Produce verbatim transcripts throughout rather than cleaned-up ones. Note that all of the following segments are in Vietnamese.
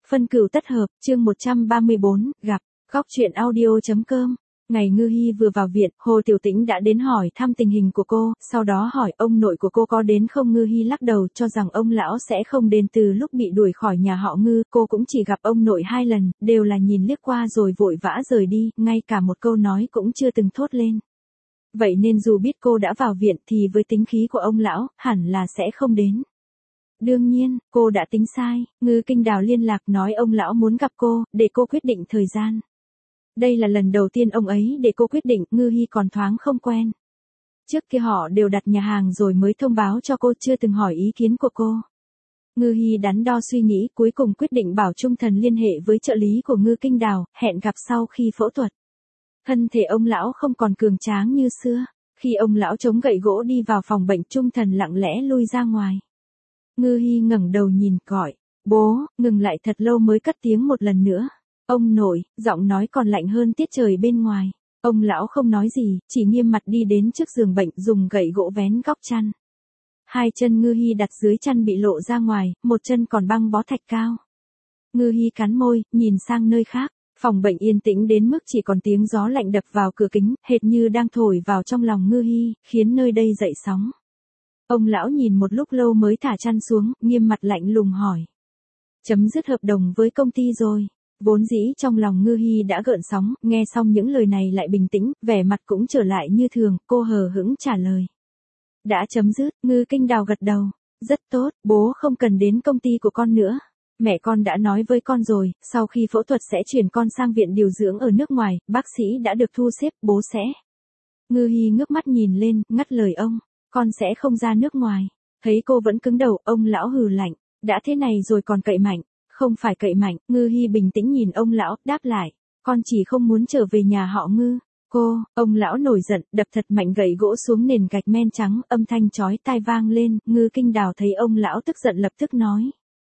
Phân cửu tất hợp, chương một trăm ba mươi bốn, gặp, góc truyện audio.com. Ngày Ngư Hi vừa vào viện, Hồ Tiểu Tĩnh đã đến hỏi thăm tình hình của cô, sau đó hỏi ông nội của cô có đến không. Ngư Hi lắc đầu cho rằng ông lão sẽ không đến. Từ lúc bị đuổi khỏi nhà họ Ngư, cô cũng chỉ gặp ông nội hai lần, đều là nhìn liếc qua rồi vội vã rời đi, ngay cả một câu nói cũng chưa từng thốt lên. Vậy nên dù biết cô đã vào viện thì với tính khí của ông lão, hẳn là sẽ không đến. Đương nhiên, cô đã tính sai, Ngư Kinh Đào liên lạc nói ông lão muốn gặp cô, để cô quyết định thời gian. Đây là lần đầu tiên ông ấy để cô quyết định, Ngư Hi còn thoáng không quen. Trước kia họ đều đặt nhà hàng rồi mới thông báo cho cô, chưa từng hỏi ý kiến của cô. Ngư Hi đắn đo suy nghĩ, cuối cùng quyết định bảo Trung Thần liên hệ với trợ lý của Ngư Kinh Đào, hẹn gặp sau khi phẫu thuật. Thân thể ông lão không còn cường tráng như xưa, khi ông lão chống gậy gỗ đi vào phòng bệnh, Trung Thần lặng lẽ lui ra ngoài. Ngư Hi ngẩng đầu nhìn, gọi, bố, ngừng lại thật lâu mới cất tiếng một lần nữa. Ông nội, giọng nói còn lạnh hơn tiết trời bên ngoài. Ông lão không nói gì, chỉ nghiêm mặt đi đến trước giường bệnh, dùng gậy gỗ vén góc chăn. Hai chân Ngư Hi đặt dưới chăn bị lộ ra ngoài, một chân còn băng bó thạch cao. Ngư Hi cắn môi, nhìn sang nơi khác. Phòng bệnh yên tĩnh đến mức chỉ còn tiếng gió lạnh đập vào cửa kính, hệt như đang thổi vào trong lòng Ngư Hi, khiến nơi đây dậy sóng. Ông lão nhìn một lúc lâu mới thả chăn xuống, nghiêm mặt lạnh lùng hỏi. Chấm dứt hợp đồng với công ty rồi. Vốn dĩ trong lòng Ngư Hi đã gợn sóng, nghe xong những lời này lại bình tĩnh, vẻ mặt cũng trở lại như thường, cô hờ hững trả lời. Đã chấm dứt, Ngư Kinh Đào gật đầu. Rất tốt, bố không cần đến công ty của con nữa. Mẹ con đã nói với con rồi, sau khi phẫu thuật sẽ chuyển con sang viện điều dưỡng ở nước ngoài, bác sĩ đã được thu xếp, bố sẽ. Ngư Hi ngước mắt nhìn lên, ngắt lời ông. Con sẽ không ra nước ngoài. Thấy cô vẫn cứng đầu, ông lão hừ lạnh. Đã thế này rồi còn cậy mạnh. Không phải cậy mạnh, Ngư Hi bình tĩnh nhìn ông lão, đáp lại. Con chỉ không muốn trở về nhà họ Ngư. Cô, ông lão nổi giận, đập thật mạnh gậy gỗ xuống nền gạch men trắng, âm thanh chói tai vang lên. Ngư Kinh Đào thấy ông lão tức giận lập tức nói.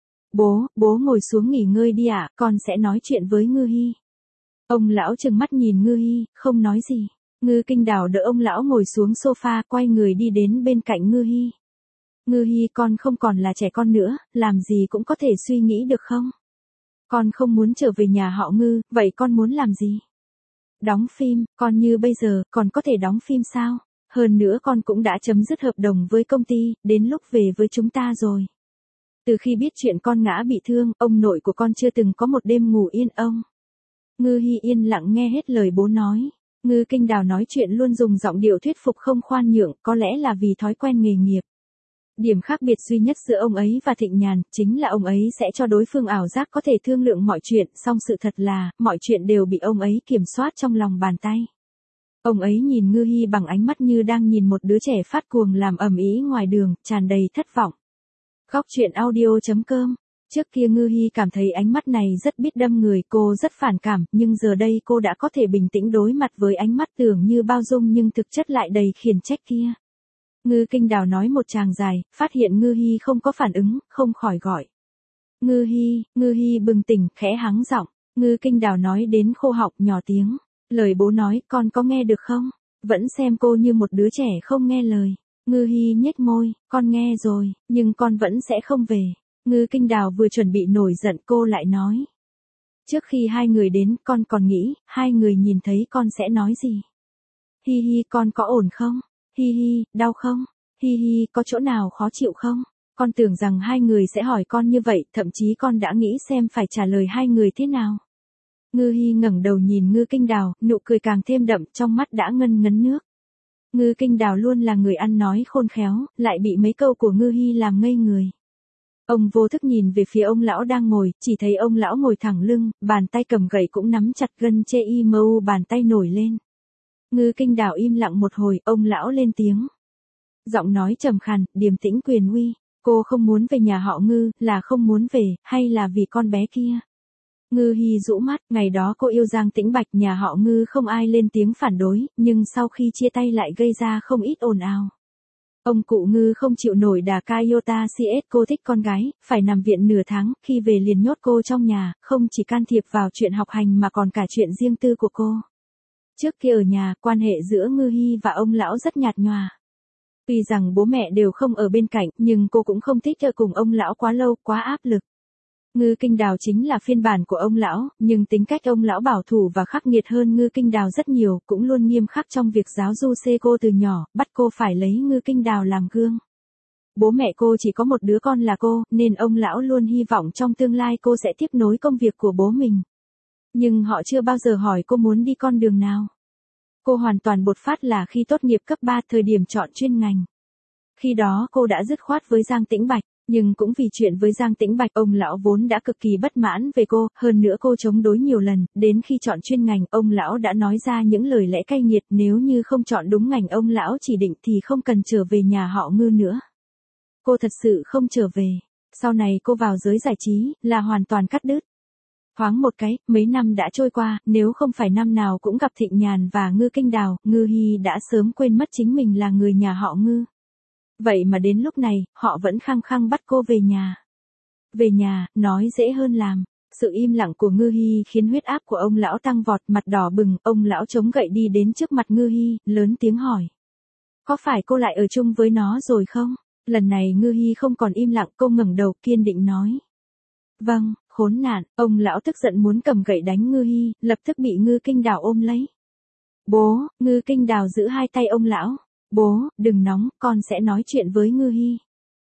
Bố, bố ngồi xuống nghỉ ngơi đi ạ, con sẽ nói chuyện với Ngư Hi. Ông lão trừng mắt nhìn Ngư Hi, không nói gì. Ngư Kinh Đào đỡ ông lão ngồi xuống sofa, quay người đi đến bên cạnh Ngư Hi. Ngư Hi, con không còn là trẻ con nữa, làm gì cũng có thể suy nghĩ được không? Con không muốn trở về nhà họ Ngư, vậy con muốn làm gì? Đóng phim, con như bây giờ, còn có thể đóng phim sao? Hơn nữa con cũng đã chấm dứt hợp đồng với công ty, đến lúc về với chúng ta rồi. Từ khi biết chuyện con ngã bị thương, ông nội của con chưa từng có một đêm ngủ yên ông. Ngư Hi yên lặng nghe hết lời bố nói. Ngư Kinh Đào nói chuyện luôn dùng giọng điệu thuyết phục không khoan nhượng, có lẽ là vì thói quen nghề nghiệp. Điểm khác biệt duy nhất giữa ông ấy và Thịnh Nhàn, chính là ông ấy sẽ cho đối phương ảo giác có thể thương lượng mọi chuyện, song sự thật là, mọi chuyện đều bị ông ấy kiểm soát trong lòng bàn tay. Ông ấy nhìn Ngư Hi bằng ánh mắt như đang nhìn một đứa trẻ phát cuồng làm ầm ĩ ngoài đường, tràn đầy thất vọng. Góc truyện audio.com. Trước kia Ngư Hi cảm thấy ánh mắt này rất biết đâm người, cô rất phản cảm, nhưng giờ đây cô đã có thể bình tĩnh đối mặt với ánh mắt tưởng như bao dung nhưng thực chất lại đầy khiển trách kia. Ngư Kinh Đào nói một tràng dài, phát hiện Ngư Hi không có phản ứng, không khỏi gọi. Ngư Hi, Ngư Hi bừng tỉnh, khẽ hắng giọng. Ngư Kinh Đào nói đến khô họng, nhỏ tiếng. Lời bố nói, con có nghe được không? Vẫn xem cô như một đứa trẻ không nghe lời. Ngư Hi nhếch môi, con nghe rồi, nhưng con vẫn sẽ không về. Ngư Kinh Đào vừa chuẩn bị nổi giận, cô lại nói. Trước khi hai người đến, con còn nghĩ, hai người nhìn thấy con sẽ nói gì? Hi hi, con có ổn không? Hi hi, đau không? Hi hi, có chỗ nào khó chịu không? Con tưởng rằng hai người sẽ hỏi con như vậy, thậm chí con đã nghĩ xem phải trả lời hai người thế nào. Ngư Hi ngẩng đầu nhìn Ngư Kinh Đào, nụ cười càng thêm đậm, trong mắt đã ngân ngấn nước. Ngư Kinh Đào luôn là người ăn nói khôn khéo, lại bị mấy câu của Ngư Hi làm ngây người. Ông vô thức nhìn về phía ông lão đang ngồi, chỉ thấy ông lão ngồi thẳng lưng, bàn tay cầm gậy cũng nắm chặt gân chê y mâu, bàn tay nổi lên. Ngư Kinh Đào im lặng một hồi, ông lão lên tiếng. Giọng nói trầm khàn, điềm tĩnh quyền uy. Cô không muốn về nhà họ Ngư, là không muốn về, hay là vì con bé kia? Ngư Hi rũ mắt, ngày đó cô yêu Giang Tĩnh Bạch, nhà họ Ngư không ai lên tiếng phản đối, nhưng sau khi chia tay lại gây ra không ít ồn ào. Ông cụ Ngư không chịu nổi đà Kayota xê ét, cô thích con gái, phải nằm viện nửa tháng, khi về liền nhốt cô trong nhà, không chỉ can thiệp vào chuyện học hành mà còn cả chuyện riêng tư của cô. Trước kia ở nhà, quan hệ giữa Ngư Hi và ông lão rất nhạt nhòa. Tuy rằng bố mẹ đều không ở bên cạnh, nhưng cô cũng không thích ở cùng ông lão quá lâu, quá áp lực. Ngư Kinh Đào chính là phiên bản của ông lão, nhưng tính cách ông lão bảo thủ và khắc nghiệt hơn Ngư Kinh Đào rất nhiều, cũng luôn nghiêm khắc trong việc giáo du xê cô từ nhỏ, bắt cô phải lấy Ngư Kinh Đào làm gương. Bố mẹ cô chỉ có một đứa con là cô, nên ông lão luôn hy vọng trong tương lai cô sẽ tiếp nối công việc của bố mình. Nhưng họ chưa bao giờ hỏi cô muốn đi con đường nào. Cô hoàn toàn bột phát là khi tốt nghiệp cấp ba, thời điểm chọn chuyên ngành. Khi đó cô đã dứt khoát với Giang Tĩnh Bạch, nhưng cũng vì chuyện với Giang Tĩnh Bạch, ông lão vốn đã cực kỳ bất mãn về cô, hơn nữa cô chống đối nhiều lần, đến khi chọn chuyên ngành, ông lão đã nói ra những lời lẽ cay nghiệt, nếu như không chọn đúng ngành ông lão chỉ định thì không cần trở về nhà họ Ngư nữa. Cô thật sự không trở về. Sau này cô vào giới giải trí, là hoàn toàn cắt đứt. Thoáng một cái, mấy năm đã trôi qua, nếu không phải năm nào cũng gặp Thịnh Nhàn và Ngư Kinh Đào, Ngư Hi đã sớm quên mất chính mình là người nhà họ Ngư. Vậy mà đến lúc này, họ vẫn khăng khăng bắt cô về nhà. Về nhà, nói dễ hơn làm. Sự im lặng của Ngư Hi khiến huyết áp của ông lão tăng vọt, mặt đỏ bừng, ông lão chống gậy đi đến trước mặt Ngư Hi, lớn tiếng hỏi. Có phải cô lại ở chung với nó rồi không? Lần này Ngư Hi không còn im lặng, cô ngẩng đầu kiên định nói. Vâng, khốn nạn, ông lão tức giận muốn cầm gậy đánh Ngư Hi, lập tức bị Ngư Kinh Đào ôm lấy. Bố, Ngư Kinh Đào giữ hai tay ông lão. Bố, đừng nóng, con sẽ nói chuyện với Ngư Hi.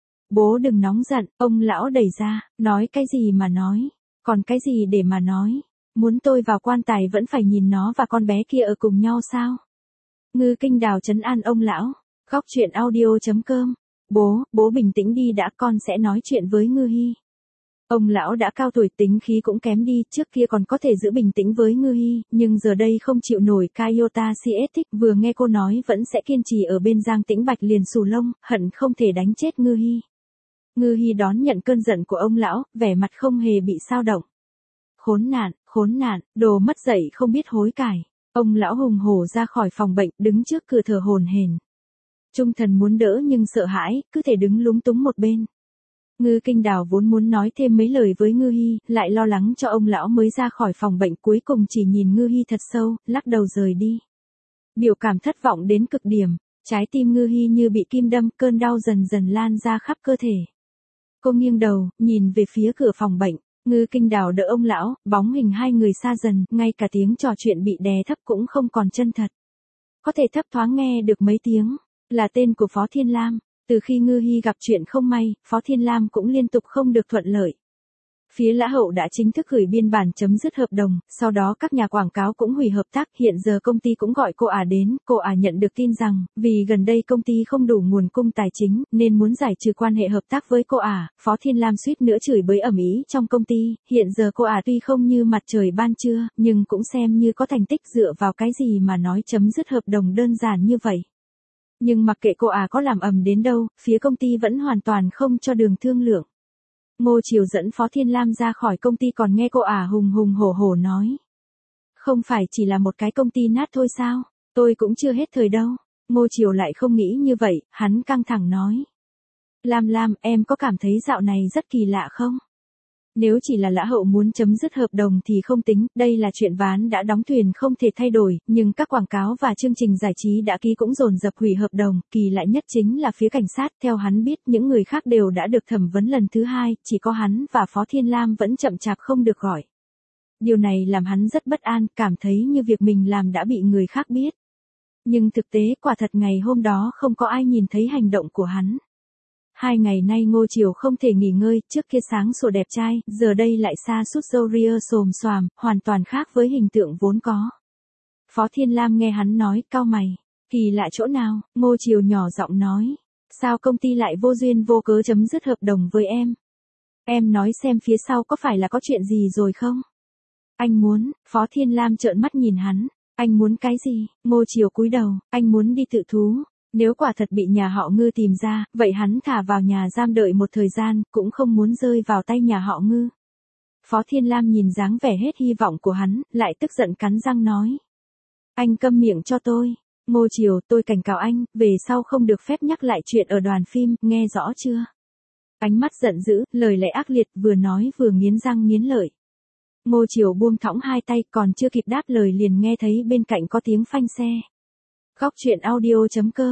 Bố đừng nóng giận, ông lão đẩy ra, nói cái gì mà nói, còn cái gì để mà nói, muốn tôi vào quan tài vẫn phải nhìn nó và con bé kia ở cùng nhau sao? Ngư Kinh Đào trấn an ông lão, góc truyện audio chấm com. Bố, bố bình tĩnh đi đã, con sẽ nói chuyện với Ngư Hi. Ông lão đã cao tuổi, tính khí cũng kém đi, trước kia còn có thể giữ bình tĩnh với Ngư Hi, nhưng giờ đây không chịu nổi Kayota Sietich, vừa nghe cô nói vẫn sẽ kiên trì ở bên Giang Tĩnh Bạch liền xù lông, hận không thể đánh chết Ngư Hi. Ngư Hi đón nhận cơn giận của ông lão, vẻ mặt không hề bị xao động. Khốn nạn, khốn nạn, đồ mất dạy không biết hối cải. Ông lão hùng hổ ra khỏi phòng bệnh, đứng trước cửa thở hổn hển. Trung thần muốn đỡ nhưng sợ hãi, cứ thể đứng lúng túng một bên. Ngư Kinh Đào vốn muốn nói thêm mấy lời với Ngư Hi, lại lo lắng cho ông lão mới ra khỏi phòng bệnh, cuối cùng chỉ nhìn Ngư Hi thật sâu, lắc đầu rời đi. Biểu cảm thất vọng đến cực điểm, trái tim Ngư Hi như bị kim đâm, cơn đau dần dần lan ra khắp cơ thể. Cô nghiêng đầu, nhìn về phía cửa phòng bệnh, Ngư Kinh Đào đỡ ông lão, bóng hình hai người xa dần, ngay cả tiếng trò chuyện bị đè thấp cũng không còn chân thật. Có thể thấp thoáng nghe được mấy tiếng, là tên của Phó Thiên Lam. Từ khi Ngư Hi gặp chuyện không may, Phó Thiên Lam cũng liên tục không được thuận lợi. Phía Lã Hậu đã chính thức gửi biên bản chấm dứt hợp đồng, sau đó các nhà quảng cáo cũng hủy hợp tác, hiện giờ công ty cũng gọi cô ả đến, cô ả nhận được tin rằng, vì gần đây công ty không đủ nguồn cung tài chính, nên muốn giải trừ quan hệ hợp tác với cô ả, Phó Thiên Lam suýt nữa chửi bới ầm ĩ trong công ty, hiện giờ cô ả tuy không như mặt trời ban trưa, nhưng cũng xem như có thành tích, dựa vào cái gì mà nói chấm dứt hợp đồng đơn giản như vậy. Nhưng mặc kệ cô ả có làm ầm đến đâu, phía công ty vẫn hoàn toàn không cho đường thương lượng. Ngô Triều dẫn Phó Thiên Lam ra khỏi công ty còn nghe cô ả hùng hùng hổ hổ nói. Không phải chỉ là một cái công ty nát thôi sao, tôi cũng chưa hết thời đâu. Ngô Triều lại không nghĩ như vậy, hắn căng thẳng nói. Lam Lam, em có cảm thấy dạo này rất kỳ lạ không? Nếu chỉ là Lã Hậu muốn chấm dứt hợp đồng thì không tính, đây là chuyện ván đã đóng thuyền không thể thay đổi, nhưng các quảng cáo và chương trình giải trí đã ký cũng dồn dập hủy hợp đồng, kỳ lạ nhất chính là phía cảnh sát, theo hắn biết những người khác đều đã được thẩm vấn lần thứ hai, chỉ có hắn và Phó Thiên Lam vẫn chậm chạp không được gọi. Điều này làm hắn rất bất an, cảm thấy như việc mình làm đã bị người khác biết. Nhưng thực tế quả thật ngày hôm đó không có ai nhìn thấy hành động của hắn. Hai ngày nay Ngô Triều không thể nghỉ ngơi, trước kia sáng sủa đẹp trai, giờ đây lại sa sút râu ria xồm xoàm, hoàn toàn khác với hình tượng vốn có. Phó Thiên Lam nghe hắn nói, cau mày, kỳ lạ chỗ nào? Ngô Triều nhỏ giọng nói, sao công ty lại vô duyên vô cớ chấm dứt hợp đồng với em? Em nói xem phía sau có phải là có chuyện gì rồi không? Anh muốn, Phó Thiên Lam trợn mắt nhìn hắn, anh muốn cái gì? Ngô Triều cúi đầu, anh muốn đi tự thú. Nếu quả thật bị nhà họ Ngư tìm ra, vậy hắn thả vào nhà giam đợi một thời gian, cũng không muốn rơi vào tay nhà họ Ngư. Phó Thiên Lam nhìn dáng vẻ hết hy vọng của hắn, lại tức giận cắn răng nói. Anh câm miệng cho tôi. Ngô Triều, tôi cảnh cáo anh, về sau không được phép nhắc lại chuyện ở đoàn phim, nghe rõ chưa? Ánh mắt giận dữ, lời lẽ ác liệt, vừa nói vừa nghiến răng nghiến lợi. Ngô Triều buông thõng hai tay, còn chưa kịp đáp lời liền nghe thấy bên cạnh có tiếng phanh xe. Góc truyện audio chấm com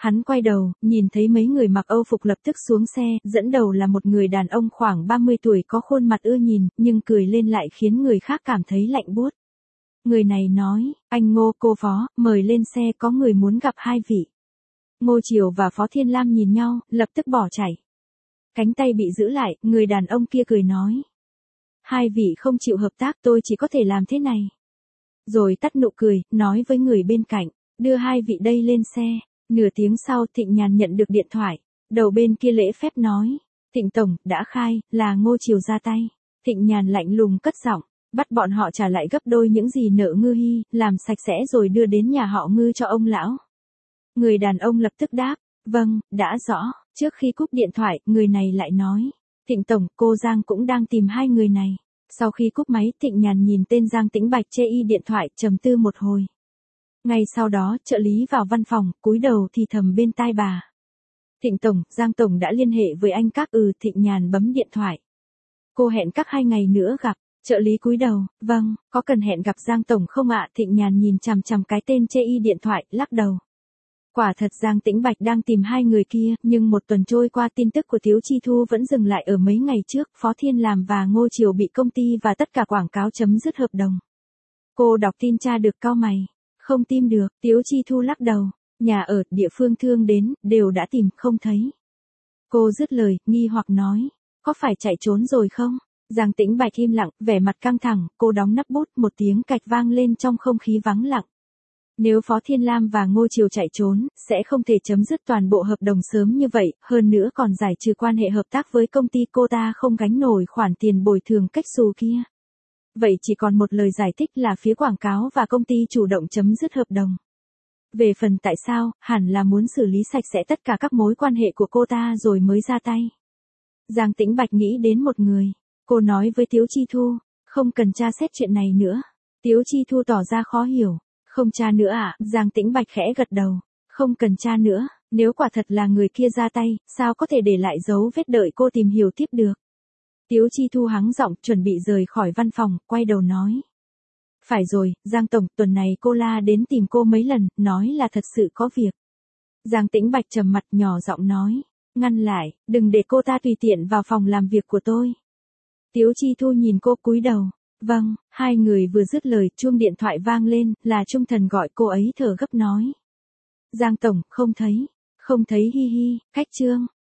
Hắn quay đầu, nhìn thấy mấy người mặc Âu phục lập tức xuống xe, dẫn đầu là một người đàn ông khoảng ba mươi tuổi có khuôn mặt ưa nhìn, nhưng cười lên lại khiến người khác cảm thấy lạnh buốt. Người này nói, anh Ngô cô Phó, mời lên xe có người muốn gặp hai vị. Ngô Triều và Phó Thiên Lam nhìn nhau, lập tức bỏ chạy. Cánh tay bị giữ lại, người đàn ông kia cười nói. Hai vị không chịu hợp tác tôi chỉ có thể làm thế này. Rồi tắt nụ cười, nói với người bên cạnh, đưa hai vị đây lên xe. Nửa tiếng sau Thịnh Nhàn nhận được điện thoại. Đầu bên kia lễ phép nói. Thịnh Tổng, đã khai, là Ngô Triều ra tay. Thịnh Nhàn lạnh lùng cất giọng. Bắt bọn họ trả lại gấp đôi những gì nợ Ngư Hy, làm sạch sẽ rồi đưa đến nhà họ Ngư cho ông lão. Người đàn ông lập tức đáp. Vâng, đã rõ. Trước khi cúp điện thoại, người này lại nói. Thịnh Tổng, cô Giang cũng đang tìm hai người này. Sau khi cúp máy, Thịnh Nhàn nhìn tên Giang Tĩnh Bạch chê y điện thoại, trầm tư một hồi. Ngay sau đó, trợ lý vào văn phòng, cúi đầu thì thầm bên tai bà. Thịnh Tổng, Giang Tổng đã liên hệ với anh các. Ừ, Thịnh Nhàn bấm điện thoại. Cô hẹn các hai ngày nữa gặp. Trợ lý cúi đầu, vâng, có cần hẹn gặp Giang Tổng không ạ? Thịnh Nhàn nhìn chằm chằm cái tên chê y điện thoại, lắc đầu. Quả thật Giang Tĩnh Bạch đang tìm hai người kia, nhưng một tuần trôi qua tin tức của Tiếu Chi Thu vẫn dừng lại ở mấy ngày trước, Phó Thiên Làm và Ngô Triều bị công ty và tất cả quảng cáo chấm dứt hợp đồng. Cô đọc tin tra được cau mày. Không tìm được, Tiếu Chi Thu lắc đầu, nhà ở, địa phương thương đến, đều đã tìm, không thấy. Cô dứt lời, nghi hoặc nói, có phải chạy trốn rồi không? Giang Tĩnh Bạch im lặng, vẻ mặt căng thẳng, cô đóng nắp bút, một tiếng cạch vang lên trong không khí vắng lặng. Nếu Phó Thiên Lam và Ngô Triều chạy trốn, sẽ không thể chấm dứt toàn bộ hợp đồng sớm như vậy, hơn nữa còn giải trừ quan hệ hợp tác với công ty cô ta không gánh nổi khoản tiền bồi thường cách xù kia. Vậy chỉ còn một lời giải thích là phía quảng cáo và công ty chủ động chấm dứt hợp đồng. Về phần tại sao, hẳn là muốn xử lý sạch sẽ tất cả các mối quan hệ của cô ta rồi mới ra tay. Giang Tĩnh Bạch nghĩ đến một người. Cô nói với Tiếu Chi Thu, không cần tra xét chuyện này nữa. Tiếu Chi Thu tỏ ra khó hiểu. Không tra nữa à? Giang Tĩnh Bạch khẽ gật đầu. Không cần tra nữa, nếu quả thật là người kia ra tay, sao có thể để lại dấu vết đợi cô tìm hiểu tiếp được. Tiếu Chi Thu hắng giọng, chuẩn bị rời khỏi văn phòng, quay đầu nói. Phải rồi, Giang Tổng, tuần này cô La đến tìm cô mấy lần, nói là thật sự có việc. Giang Tĩnh Bạch trầm mặt nhỏ giọng nói. Ngăn lại, đừng để cô ta tùy tiện vào phòng làm việc của tôi. Tiếu Chi Thu nhìn cô cúi đầu. Vâng, hai người vừa dứt lời, chuông điện thoại vang lên, là Trung Thần gọi cô ấy thở gấp nói. Giang Tổng, không thấy, không thấy hi hi, cách chương.